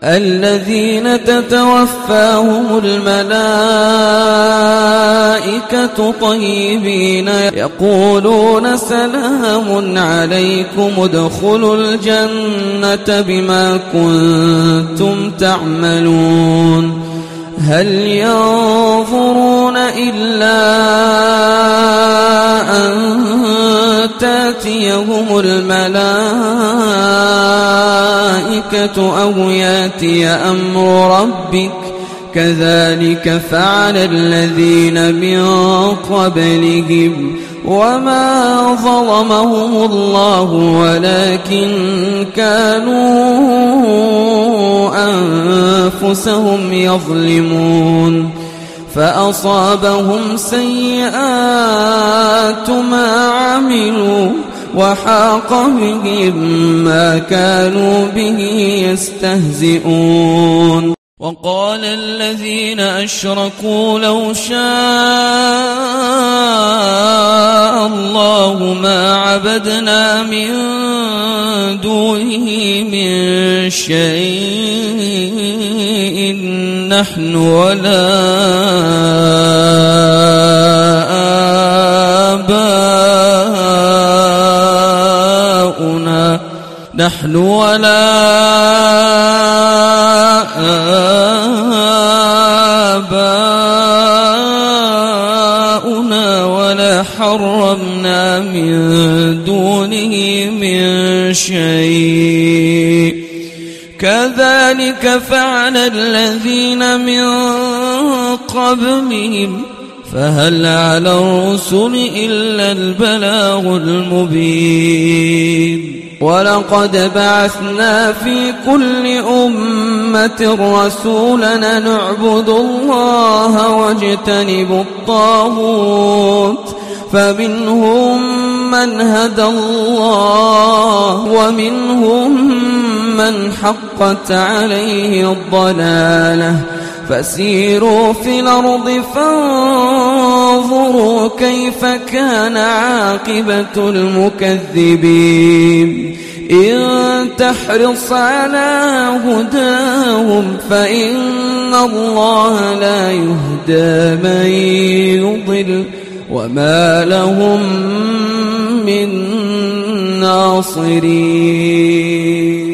الذين تتوفاهم الملائكة طيبين يقولون سلام عليكم ادخلوا الجنة بما كنتم تعملون هل ينظرون إلا أن تأتيهم الملائكة أو يأتي أمر ربك كذلك فعل الذين من قبلهم وما ظلمهم الله ولكن كانوا أنفسهم يظلمون فأصابهم سيئات ما عملوا وحاق بهم ما كانوا به يستهزئون وقال الذين أشركوا لو شاء الله ما عبدنا من دونه من شيء نحن ولا آباؤنا ولا حرمنا من دونه من شيء كذلك فعل الذين من قبلهم فهل على الرسل إلا البلاغ المبين ولقد بعثنا في كل أمة رسولا نعبد الله واجتنب الطاغوت فمنهم من هدى الله ومنهم من حقت عليه الضلالة فسيروا في الأرض فانظروا كيف كان عاقبة المكذبين إن تحرص على هداهم فإن الله لا يهدى من يضل وما لهم من ناصرين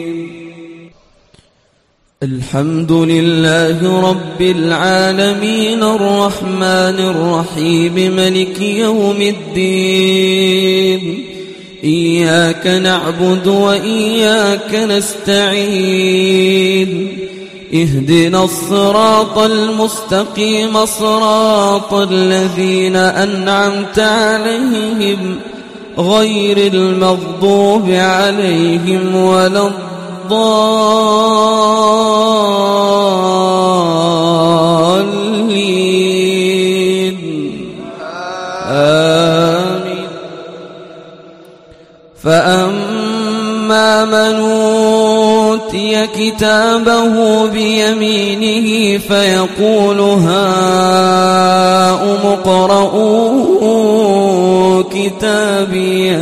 الحمد لله رب العالمين الرحمن الرحيم ملك يوم الدين إياك نعبد وإياك نستعين اهدنا الصراط المستقيم صراط الذين أنعمت عليهم غير المغضوب عليهم ولا الضالين آمين فأما من أوتي كتابه بيمينه فيقول هاؤم اقرءوا كتابيه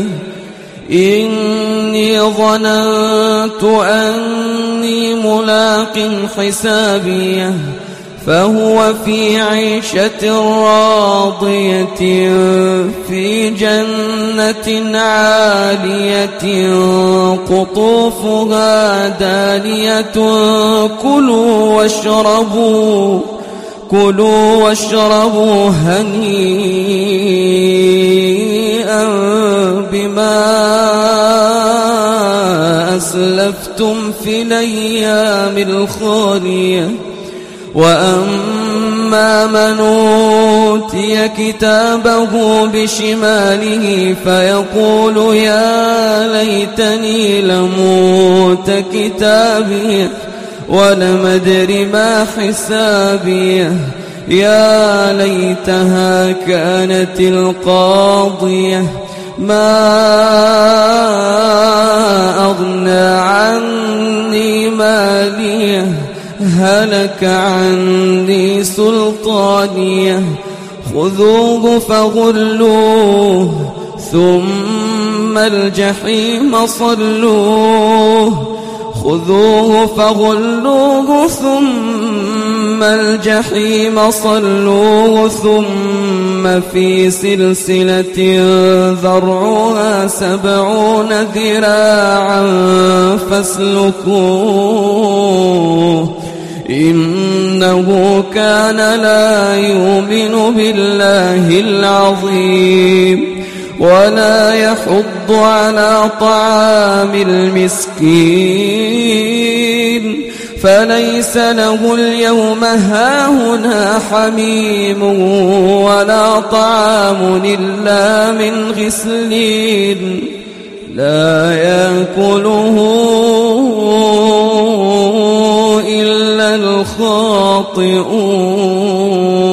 إني ظننت أني ملاق حسابيه فهو في عيشة راضية في جنة عالية قطوفها دانية كلوا واشربوا هنيئا بما أسلفتم في الأيام الخالية وأما من أوتي كتابه بشماله فيقول يا ليتني لموت كتابيه ولم أدر ما حسابيه يا ليتها كانت القاضية ما أغنى عني ماليه هلك عني سلطانيه خذوه فغلوه ثم الجحيم صلوه خذوه فغلوه ثم الجحيم صلوه ثم في سلسلة ذرعها 70 ذراعا فاسلكوه إنه كان لا يؤمن بالله العظيم ولا يحض على طعام المسكين فليس له اليوم هاهنا حميم ولا طعام إلا من غسلين لا يأكله إلا الخاطئون